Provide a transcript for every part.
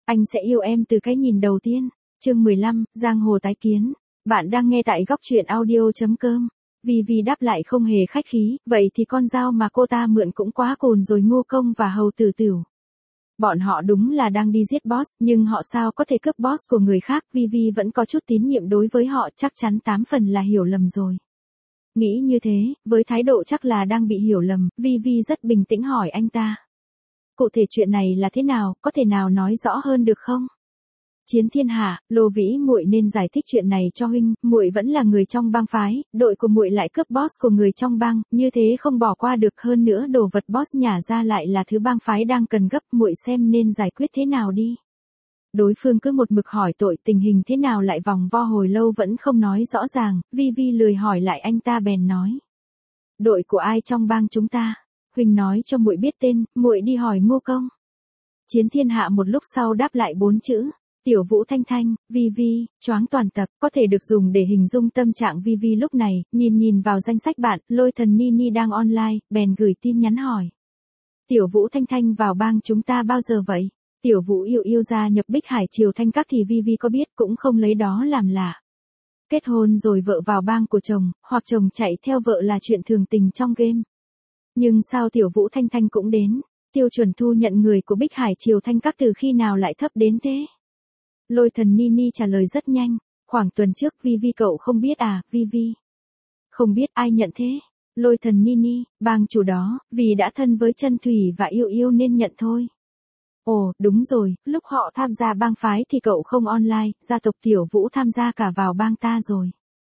Anh sẽ yêu em từ cái nhìn đầu tiên. Chương 15, Giang hồ tái kiến. Bạn đang nghe tại góc truyện audio.com. Vì đáp lại không hề khách khí, vậy thì con dao mà cô ta mượn cũng quá cồn rồi. Ngô Công và Hầu Tử Tửu. Bọn họ đúng là đang đi giết boss, nhưng họ sao có thể cướp boss của người khác. Vi vẫn có chút tín nhiệm đối với họ, chắc chắn 8 phần là hiểu lầm rồi. Nghĩ như thế, với thái độ chắc là đang bị hiểu lầm, Vi rất bình tĩnh hỏi anh ta. Cụ thể chuyện này là thế nào, có thể nào nói rõ hơn được không? Chiến Thiên Hạ, Lô Vĩ muội nên giải thích chuyện này cho huynh, muội vẫn là người trong bang phái, đội của muội lại cướp boss của người trong bang, như thế không bỏ qua được, hơn nữa đồ vật boss nhả ra lại là thứ bang phái đang cần gấp, muội xem nên giải quyết thế nào đi. Đối phương cứ một mực hỏi tội, tình hình thế nào lại vòng vo hồi lâu vẫn không nói rõ ràng, Vi lười hỏi lại, anh ta bèn nói. Đội của ai trong bang chúng ta? Huynh nói cho muội biết tên, muội đi hỏi Ngô Công. Chiến Thiên Hạ một lúc sau đáp lại 4 chữ. Tiểu Vũ Thanh Thanh. Vi choáng toàn tập, có thể được dùng để hình dung tâm trạng Vi lúc này, nhìn vào danh sách bạn, Lôi Thần Nini đang online, bèn gửi tin nhắn hỏi. Tiểu Vũ Thanh Thanh vào bang chúng ta bao giờ vậy? Tiểu Vũ yêu gia nhập Bích Hải Triều Thanh Các thì Vi có biết, cũng không lấy đó làm lạ. Kết hôn rồi vợ vào bang của chồng, hoặc chồng chạy theo vợ là chuyện thường tình trong game. Nhưng sao Tiểu Vũ Thanh Thanh cũng đến? Tiêu chuẩn thu nhận người của Bích Hải Triều Thanh Các từ khi nào lại thấp đến thế? Lôi Thần Nini trả lời rất nhanh. Khoảng tuần trước. Vi cậu không biết à? Vi không biết, ai nhận thế? Lôi Thần Nini, bang chủ đó, vì đã thân với Chân Thủy và yêu nên nhận thôi. Ồ, đúng rồi, lúc họ tham gia bang phái thì cậu không online, gia tộc Tiểu Vũ tham gia cả vào bang ta rồi.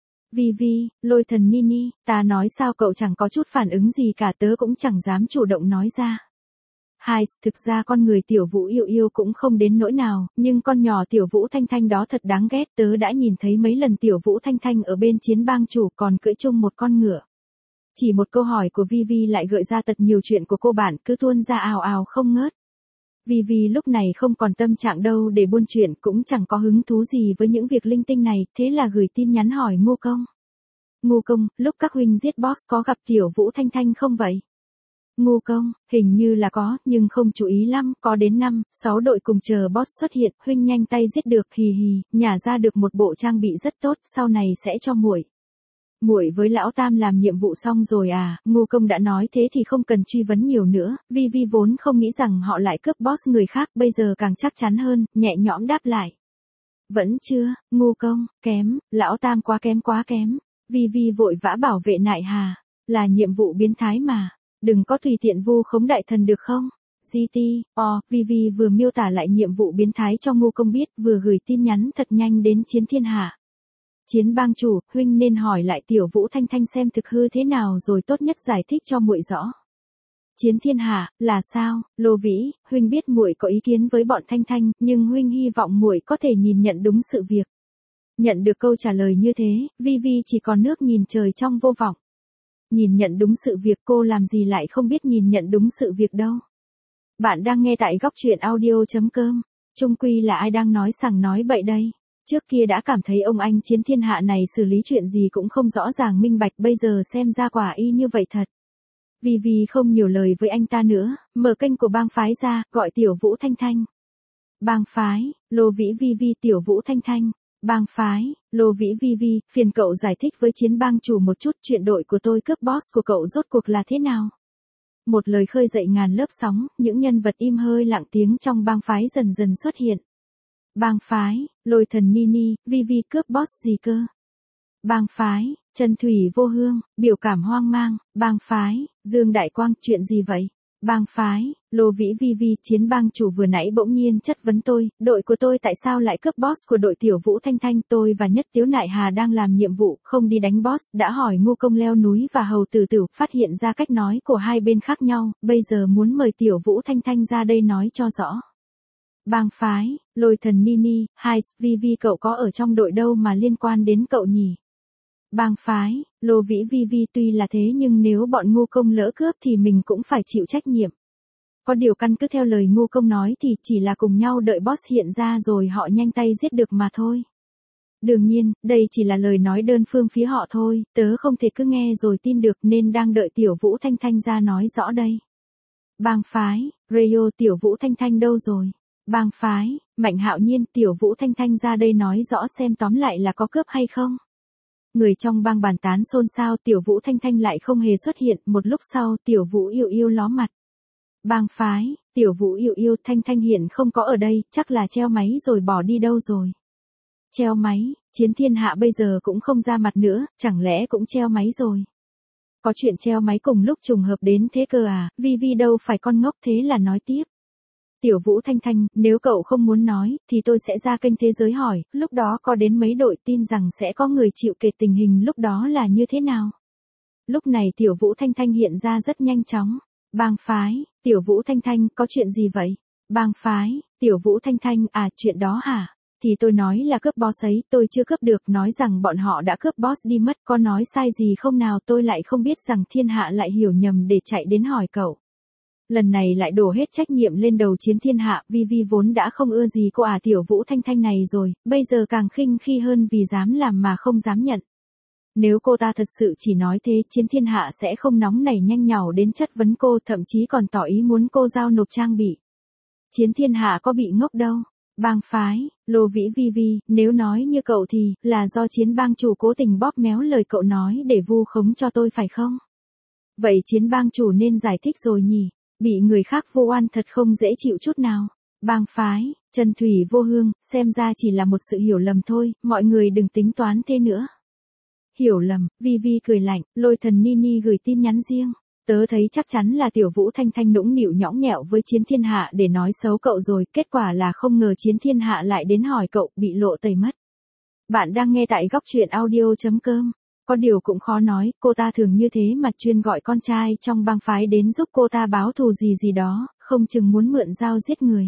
Vi, Lôi Thần Nini, ta nói sao cậu chẳng có chút phản ứng gì cả, tớ cũng chẳng dám chủ động nói ra. Hai, thực ra con người Tiểu Vũ yêu cũng không đến nỗi nào, nhưng con nhỏ Tiểu Vũ Thanh Thanh đó thật đáng ghét, tớ đã nhìn thấy mấy lần Tiểu Vũ Thanh Thanh ở bên chiến bang chủ còn cưỡi chung một con ngựa. Chỉ một câu hỏi của Vi lại gợi ra thật nhiều chuyện của cô bạn, cứ tuôn ra ào không ngớt. Vi lúc này không còn tâm trạng đâu để buôn chuyện, cũng chẳng có hứng thú gì với những việc linh tinh này, thế là gửi tin nhắn hỏi Ngô Công. Ngô Công, lúc các huynh giết boss có gặp Tiểu Vũ Thanh Thanh không vậy? Ngô Công, hình như là có, nhưng không chú ý lắm, có đến 5-6 đội cùng chờ boss xuất hiện, huynh nhanh tay giết được, nhả ra được một bộ trang bị rất tốt, sau này sẽ cho muội. Muội với lão Tam làm nhiệm vụ xong rồi à? Ngô Công đã nói thế thì không cần truy vấn nhiều nữa, Vi vốn không nghĩ rằng họ lại cướp boss người khác, bây giờ càng chắc chắn hơn, nhẹ nhõm đáp lại. Vẫn chưa, Ngô Công, kém, lão Tam quá kém. Vi vội vã bảo vệ Nại Hà, là nhiệm vụ biến thái mà, đừng có tùy tiện vu khống đại thần được không? Vi vừa miêu tả lại nhiệm vụ biến thái cho Ngô Công biết, vừa gửi tin nhắn thật nhanh đến Chiến Thiên Hạ. Chiến bang chủ, huynh nên hỏi lại Tiểu Vũ Thanh Thanh xem thực hư thế nào rồi tốt nhất giải thích cho muội rõ. Chiến Thiên Hạ, là sao? Lô Vĩ, huynh biết muội có ý kiến với bọn Thanh Thanh, nhưng huynh hy vọng muội có thể nhìn nhận đúng sự việc. Nhận được câu trả lời như thế, Vi chỉ còn nước nhìn trời trong vô vọng. Nhìn nhận đúng sự việc, cô làm gì lại không biết nhìn nhận đúng sự việc đâu. Bạn đang nghe tại góc truyện audio.com. Chung quy là ai đang nói sằng nói bậy đây? Trước kia đã cảm thấy ông anh Chiến Thiên Hạ này xử lý chuyện gì cũng không rõ ràng minh bạch, bây giờ xem ra quả y như vậy thật. Vi không nhiều lời với anh ta nữa, mở kênh của bang phái ra, gọi Tiểu Vũ Thanh Thanh. Bang phái, Lô Vĩ Vi Tiểu Vũ Thanh Thanh. Bang phái, Lô Vĩ Vi, phiền cậu giải thích với Chiến bang chủ một chút chuyện đội của tôi cướp boss của cậu rốt cuộc là thế nào. Một lời khơi dậy ngàn lớp sóng, những nhân vật im hơi lặng tiếng trong bang phái dần dần xuất hiện. Bang phái, Lôi Thần Nini, Vi cướp boss gì cơ? Bang phái, Chân Thủy Vô Hương, biểu cảm hoang mang. Bang phái, Dương Đại Quang, chuyện gì vậy? Bang phái, Lô Vĩ Vi, Chiến bang chủ vừa nãy bỗng nhiên chất vấn tôi, đội của tôi tại sao lại cướp boss của đội Tiểu Vũ Thanh Thanh, tôi và Nhất Tiếu Nại Hà đang làm nhiệm vụ, không đi đánh boss, đã hỏi Ngô Công leo núi và Hầu Tử Tửu, phát hiện ra cách nói của hai bên khác nhau, bây giờ muốn mời Tiểu Vũ Thanh Thanh ra đây nói cho rõ. Bang phái, Lôi Thần Nini, Vi cậu có ở trong đội đâu mà liên quan đến cậu nhỉ? Bang phái, Lô Vĩ Vi tuy là thế nhưng nếu bọn Ngô Công lỡ cướp thì mình cũng phải chịu trách nhiệm. Có điều căn cứ theo lời Ngô Công nói thì chỉ là cùng nhau đợi boss hiện ra rồi họ nhanh tay giết được mà thôi. Đương nhiên, đây chỉ là lời nói đơn phương phía họ thôi, tớ không thể cứ nghe rồi tin được nên đang đợi Tiểu Vũ Thanh Thanh ra nói rõ đây. Bang phái, Rayo Tiểu Vũ Thanh Thanh đâu rồi? Bang phái, Mạnh Hạo Nhiên, Tiểu Vũ Thanh Thanh ra đây nói rõ xem tóm lại là có cướp hay không. Người trong bang bàn tán xôn xao, Tiểu Vũ Thanh Thanh lại không hề xuất hiện, một lúc sau Tiểu Vũ Yêu Yêu ló mặt. Bang phái, Tiểu Vũ Yêu Yêu, Thanh Thanh hiện không có ở đây, chắc là treo máy rồi bỏ đi đâu rồi. Treo máy, Chiến Thiên Hạ bây giờ cũng không ra mặt nữa, chẳng lẽ cũng treo máy rồi. Có chuyện treo máy cùng lúc trùng hợp đến thế cơ à, Vi đâu phải con ngốc, thế là nói tiếp. Tiểu Vũ Thanh Thanh, nếu cậu không muốn nói, thì tôi sẽ ra kênh Thế Giới hỏi, lúc đó có đến mấy đội tin rằng sẽ có người chịu kể tình hình lúc đó là như thế nào. Lúc này Tiểu Vũ Thanh Thanh hiện ra rất nhanh chóng. Bang phái, Tiểu Vũ Thanh Thanh, có chuyện gì vậy? Bang phái, Tiểu Vũ Thanh Thanh, à chuyện đó hả? Thì tôi nói là cướp boss ấy, tôi chưa cướp được, nói rằng bọn họ đã cướp boss đi mất, có nói sai gì không nào, tôi lại không biết rằng thiên hạ lại hiểu nhầm để chạy đến hỏi cậu. Lần này lại đổ hết trách nhiệm lên đầu Chiến Thiên Hạ, Vi vốn đã không ưa gì cô Tiểu Vũ Thanh Thanh này rồi, bây giờ càng khinh khi hơn vì dám làm mà không dám nhận. Nếu cô ta thật sự chỉ nói thế, Chiến Thiên Hạ sẽ không nóng nảy nhanh nhảu đến chất vấn cô, thậm chí còn tỏ ý muốn cô giao nộp trang bị. Chiến Thiên Hạ có bị ngốc đâu. Bang phái, Lô Vĩ Vi, nếu nói như cậu thì, là do Chiến bang chủ cố tình bóp méo lời cậu nói để vu khống cho tôi phải không? Vậy Chiến bang chủ nên giải thích rồi nhỉ, bị người khác vu oan thật không dễ chịu chút nào. Bang phái, Trần Thủy Vô Hương, xem ra chỉ là một sự hiểu lầm thôi, mọi người đừng tính toán thế nữa. Hiểu lầm, Vi cười lạnh, Lôi Thần Nini gửi tin nhắn riêng. Tớ thấy chắc chắn là Tiểu Vũ Thanh Thanh nũng nịu nhõng nhẽo với Chiến Thiên Hạ để nói xấu cậu rồi, kết quả là không ngờ Chiến Thiên Hạ lại đến hỏi cậu, bị lộ tẩy mất. Bạn đang nghe tại góc truyện audio.com. Có điều cũng khó nói, cô ta thường như thế mà chuyên gọi con trai trong bang phái đến giúp cô ta báo thù gì đó, không chừng muốn mượn dao giết người.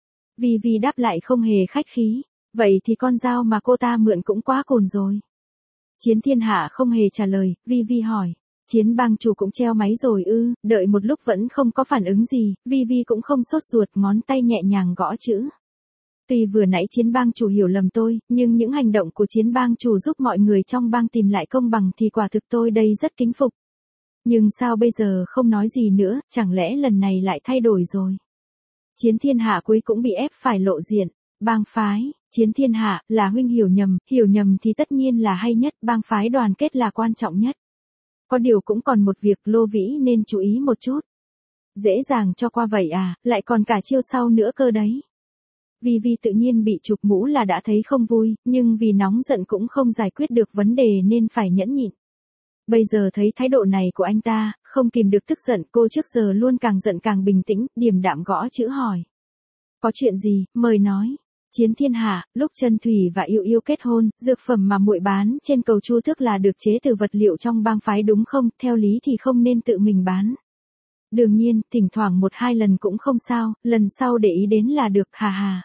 Vi đáp lại không hề khách khí, vậy thì con dao mà cô ta mượn cũng quá cồn rồi. Chiến Thiên Hạ không hề trả lời, Vi hỏi. Chiến bang chủ cũng treo máy rồi ư, đợi một lúc vẫn không có phản ứng gì, Vi cũng không sốt ruột, ngón tay nhẹ nhàng gõ chữ. Tuy vừa nãy Chiến bang chủ hiểu lầm tôi, nhưng những hành động của Chiến bang chủ giúp mọi người trong bang tìm lại công bằng thì quả thực tôi đây rất kính phục. Nhưng sao bây giờ không nói gì nữa, chẳng lẽ lần này lại thay đổi rồi? Chiến Thiên Hạ cuối cũng bị ép phải lộ diện. Bang phái, Chiến Thiên Hạ, là huynh hiểu nhầm thì tất nhiên là hay nhất, bang phái đoàn kết là quan trọng nhất. Có điều cũng còn một việc Lô Vĩ nên chú ý một chút. Dễ dàng cho qua vậy à, lại còn cả chiêu sau nữa cơ đấy. Vi tự nhiên bị chụp mũ là đã thấy không vui, nhưng vì nóng giận cũng không giải quyết được vấn đề nên phải nhẫn nhịn. Bây giờ thấy thái độ này của anh ta, không kìm được tức giận, cô trước giờ luôn càng giận càng bình tĩnh, điềm đạm gõ chữ hỏi. Có chuyện gì, mời nói. Chiến Thiên Hạ, lúc Trần Thủy và Yêu Yêu kết hôn, dược phẩm mà muội bán trên cầu Chu Tước là được chế từ vật liệu trong bang phái đúng không, theo lý thì không nên tự mình bán. Đương nhiên, thỉnh thoảng 1-2 lần cũng không sao, lần sau để ý đến là được, hà.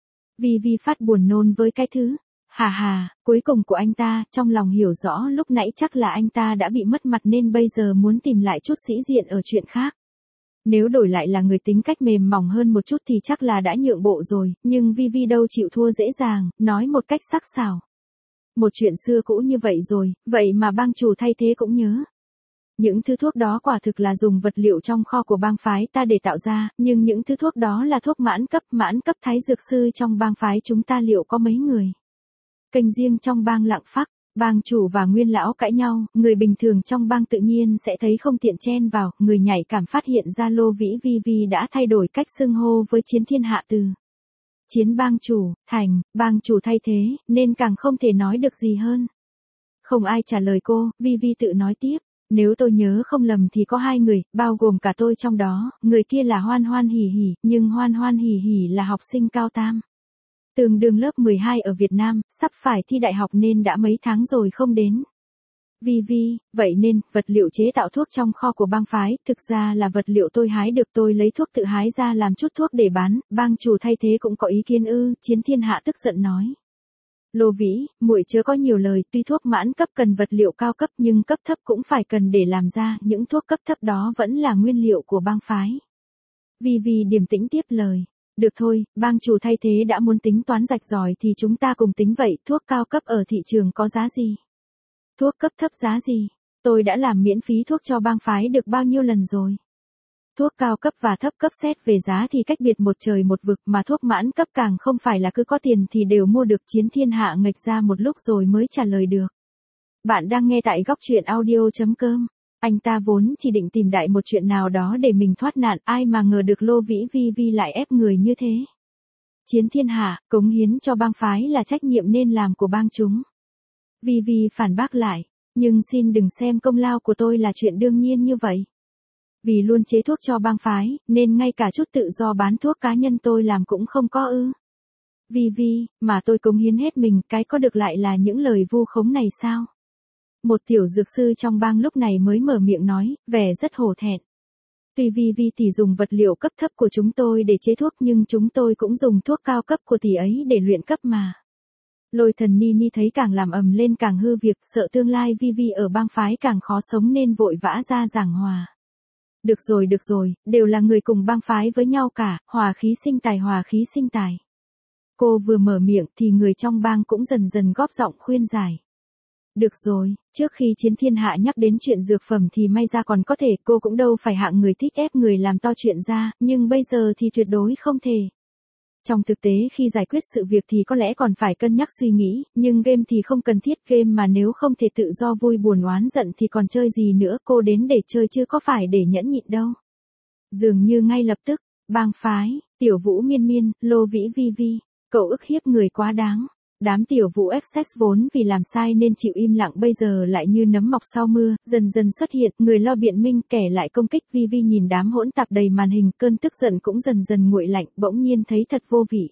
Vi phát buồn nôn với cái thứ, hà, cuối cùng của anh ta, trong lòng hiểu rõ lúc nãy chắc là anh ta đã bị mất mặt nên bây giờ muốn tìm lại chút sĩ diện ở chuyện khác. Nếu đổi lại là người tính cách mềm mỏng hơn một chút thì chắc là đã nhượng bộ rồi, nhưng Vi đâu chịu thua dễ dàng, nói một cách sắc sảo. Một chuyện xưa cũ như vậy rồi, vậy mà bang chủ thay thế cũng nhớ. Những thứ thuốc đó quả thực là dùng vật liệu trong kho của bang phái ta để tạo ra, nhưng những thứ thuốc đó là thuốc mãn cấp thái dược sư trong bang phái chúng ta liệu có mấy người. Kênh riêng trong bang lặng phắc. Bang chủ và nguyên lão cãi nhau, người bình thường trong bang tự nhiên sẽ thấy không tiện chen vào, người nhạy cảm phát hiện ra Lô Vĩ Vi đã thay đổi cách xưng hô với Chiến Thiên Hạ từ Chiến bang chủ, thành, bang chủ thay thế, nên càng không thể nói được gì hơn. Không ai trả lời cô, Vi tự nói tiếp, nếu tôi nhớ không lầm thì có 2 người, bao gồm cả tôi trong đó, người kia là Hoan Hỉ, nhưng Hoan Hỉ là học sinh cao tam. Tương đương lớp 12 ở Việt Nam, sắp phải thi đại học nên đã mấy tháng rồi không đến. Vi, vậy nên, vật liệu chế tạo thuốc trong kho của bang phái, thực ra là vật liệu tôi hái được, tôi lấy thuốc tự hái ra làm chút thuốc để bán, bang chủ thay thế cũng có ý kiến ư, Chiến Thiên Hạ tức giận nói. Lô Vĩ, muội chớ có nhiều lời, tuy thuốc mãn cấp cần vật liệu cao cấp nhưng cấp thấp cũng phải cần để làm ra, những thuốc cấp thấp đó vẫn là nguyên liệu của bang phái. Vi điềm tĩnh tiếp lời. Được thôi, bang chủ thay thế đã muốn tính toán rạch ròi thì chúng ta cùng tính vậy, thuốc cao cấp ở thị trường có giá gì? Thuốc cấp thấp giá gì? Tôi đã làm miễn phí thuốc cho bang phái được bao nhiêu lần rồi? Thuốc cao cấp và thấp cấp xét về giá thì cách biệt một trời một vực, mà thuốc mãn cấp càng không phải là cứ có tiền thì đều mua được. Chiến Thiên Hạ nghệch ra một lúc rồi mới trả lời được. Bạn đang nghe tại góc truyện audio.com. Anh ta vốn chỉ định tìm đại một chuyện nào đó để mình thoát nạn, ai mà ngờ được Lô Vĩ Vi lại ép người như thế. Chiến Thiên Hạ, cống hiến cho bang phái là trách nhiệm nên làm của bang chúng. Vi phản bác lại, nhưng xin đừng xem công lao của tôi là chuyện đương nhiên như vậy. Vì luôn chế thuốc cho bang phái, nên ngay cả chút tự do bán thuốc cá nhân tôi làm cũng không có ư. Vi, mà tôi cống hiến hết mình, cái có được lại là những lời vu khống này sao? Một tiểu dược sư trong bang lúc này mới mở miệng nói, vẻ rất hổ thẹn. Tuy Vi tỷ dùng vật liệu cấp thấp của chúng tôi để chế thuốc nhưng chúng tôi cũng dùng thuốc cao cấp của tỷ ấy để luyện cấp mà. Lôi Thần Nini thấy càng làm ầm lên càng hư việc, sợ tương lai Vi ở bang phái càng khó sống nên vội vã ra giảng hòa. Được rồi, đều là người cùng bang phái với nhau cả, hòa khí sinh tài. Cô vừa mở miệng thì người trong bang cũng dần dần góp giọng khuyên giải. Được rồi, trước khi Chiến Thiên Hạ nhắc đến chuyện dược phẩm thì may ra còn có thể, cô cũng đâu phải hạng người thích ép người làm to chuyện ra, nhưng bây giờ thì tuyệt đối không thể. Trong thực tế khi giải quyết sự việc thì có lẽ còn phải cân nhắc suy nghĩ, nhưng game thì không cần thiết, game mà nếu không thể tự do vui buồn oán giận thì còn chơi gì nữa, cô đến để chơi chứ có phải để nhẫn nhịn đâu. Dường như ngay lập tức, bang phái, Tiểu Vũ Miên, Lô Vĩ Vi, cậu ức hiếp người quá đáng. Đám Tiểu Vũ F6 vốn vì làm sai nên chịu im lặng bây giờ lại như nấm mọc sau mưa, dần dần xuất hiện, người lo biện minh, kẻ lại công kích. Vi nhìn đám hỗn tạp đầy màn hình, cơn tức giận cũng dần dần nguội lạnh, bỗng nhiên thấy thật vô vị.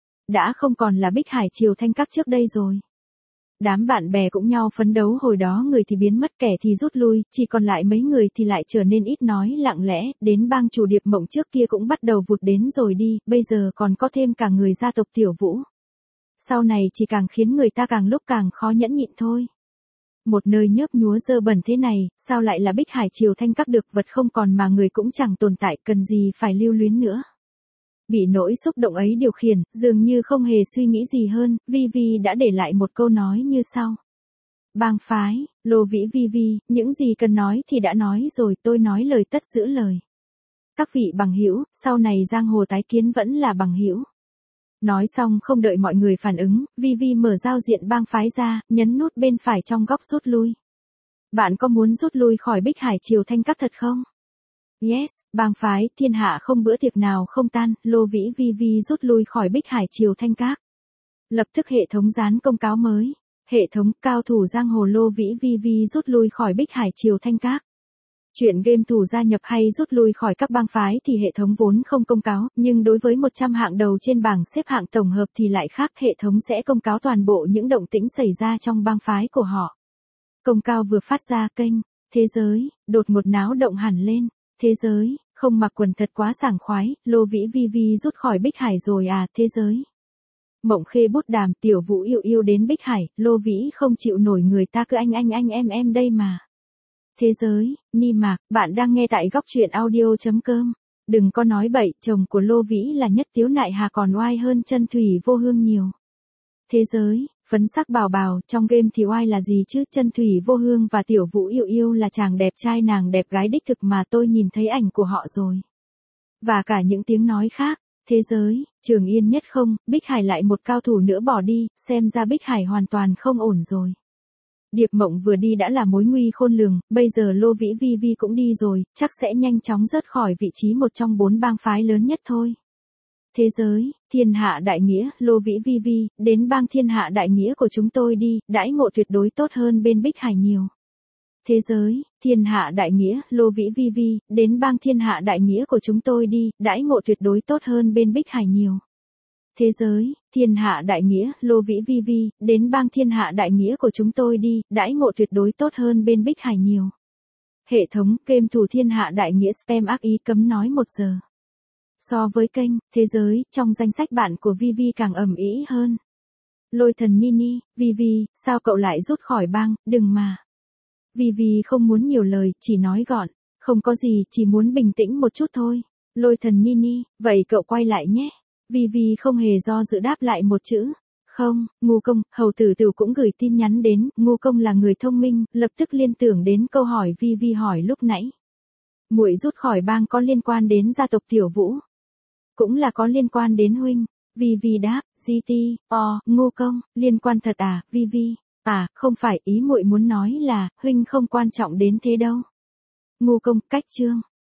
Đã không còn là Bích Hải Triều Thanh Các trước đây rồi. Đám bạn bè cũng nhau phấn đấu, hồi đó người thì biến mất, kẻ thì rút lui, chỉ còn lại mấy người thì lại trở nên ít nói, lặng lẽ, đến bang chủ Điệp Mộng trước kia cũng bắt đầu vụt đến rồi đi, bây giờ còn có thêm cả người gia tộc Tiểu Vũ. Sau này chỉ càng khiến người ta càng lúc càng khó nhẫn nhịn thôi. Một nơi nhớp nhúa dơ bẩn thế này, sao lại là Bích Hải Triều Thanh Các được, vật không còn mà người cũng chẳng tồn tại, cần gì phải lưu luyến nữa. Bị nỗi xúc động ấy điều khiển, dường như không hề suy nghĩ gì hơn, Vi đã để lại một câu nói như sau. Bang phái, Lô Vĩ Vi, những gì cần nói thì đã nói rồi, tôi nói lời tất giữ lời. Các vị bằng hữu, sau này giang hồ tái kiến vẫn là bằng hữu. Nói xong không đợi mọi người phản ứng, Vi mở giao diện bang phái ra, nhấn nút bên phải trong góc rút lui. Bạn có muốn rút lui khỏi Bích Hải Triều Thanh Các thật không? Yes, bang phái, Thiên Hạ không bữa tiệc nào không tan, Lô Vĩ Vi rút lui khỏi Bích Hải Triều Thanh Các. Lập tức hệ thống dán công cáo mới. Hệ thống, cao thủ giang hồ Lô Vĩ Vi rút lui khỏi Bích Hải Triều Thanh Các. Chuyện game thủ gia nhập hay rút lui khỏi các bang phái thì hệ thống vốn không công cáo, nhưng đối với 100 hạng đầu trên bảng xếp hạng tổng hợp thì lại khác, hệ thống sẽ công cáo toàn bộ những động tĩnh xảy ra trong bang phái của họ. Công cáo vừa phát ra, kênh Thế Giới đột ngột náo động hẳn lên. Thế Giới, không mặc quần thật quá sảng khoái, Lô Vĩ Vi rút khỏi Bích Hải rồi à. Thế Giới, Mộng Khê bút đàm, Tiểu Vũ yêu đến Bích Hải, Lô Vĩ không chịu nổi người ta cứ anh em đây mà. Thế Giới, Ni Mạc, bạn đang nghe tại góc truyện audio.com. Đừng có nói bậy, chồng của Lô Vĩ là Nhất Tiếu Nại Hà còn oai hơn Chân Thủy Vô Hương nhiều. Thế Giới, Phấn Sắc Bảo, trong game thì oai là gì chứ, Chân Thủy Vô Hương và Tiểu Vũ yêu là chàng đẹp trai nàng đẹp gái đích thực mà, tôi nhìn thấy ảnh của họ rồi. Và cả những tiếng nói khác. Thế Giới, Trường Yên Nhất không, Bích Hải lại một cao thủ nữa bỏ đi, xem ra Bích Hải hoàn toàn không ổn rồi. Điệp Mộng vừa đi đã là mối nguy khôn lường, bây giờ Lô Vĩ Vi cũng đi rồi, chắc sẽ nhanh chóng rớt khỏi vị trí một trong 4 bang phái lớn nhất thôi. Thế Giới, Thiên Hạ Đại Nghĩa, Lô Vĩ Vi, đến bang Thiên Hạ Đại Nghĩa của chúng tôi đi, đãi ngộ tuyệt đối tốt hơn bên Bích Hải nhiều. Thế Giới, Thiên Hạ Đại Nghĩa, Lô Vĩ Vi, đến bang Thiên Hạ Đại Nghĩa của chúng tôi đi, đãi ngộ tuyệt đối tốt hơn bên Bích Hải nhiều. Thế Giới, Thiên Hạ Đại Nghĩa, Lô Vĩ Vi, đến bang Thiên Hạ Đại Nghĩa của chúng tôi đi, đãi ngộ tuyệt đối tốt hơn bên Bích Hải nhiều. Hệ thống, game thủ Thiên Hạ Đại Nghĩa spam ác ý cấm nói 1 giờ. So với kênh Thế Giới, trong danh sách bạn của Vi càng ầm ĩ hơn. Lôi Thần Nini, Vi, sao cậu lại rút khỏi bang, đừng mà. Vi không muốn nhiều lời, chỉ nói gọn, không có gì, chỉ muốn bình tĩnh một chút thôi. Lôi Thần Nini, vậy cậu quay lại nhé. Vi không hề do dự đáp lại một chữ. Không, Ngu Công, Hầu Tử Tử cũng gửi tin nhắn đến, Ngu Công là người thông minh, lập tức liên tưởng đến câu hỏi Vi hỏi lúc nãy. Muội rút khỏi bang có liên quan đến gia tộc Tiểu Vũ. Cũng là có liên quan đến huynh. Vi Vi đáp, GT, Ngô Công, liên quan thật à, Vi Vi. À, không phải, ý muội muốn nói là, huynh không quan trọng đến thế đâu. Ngô Công, cách chương.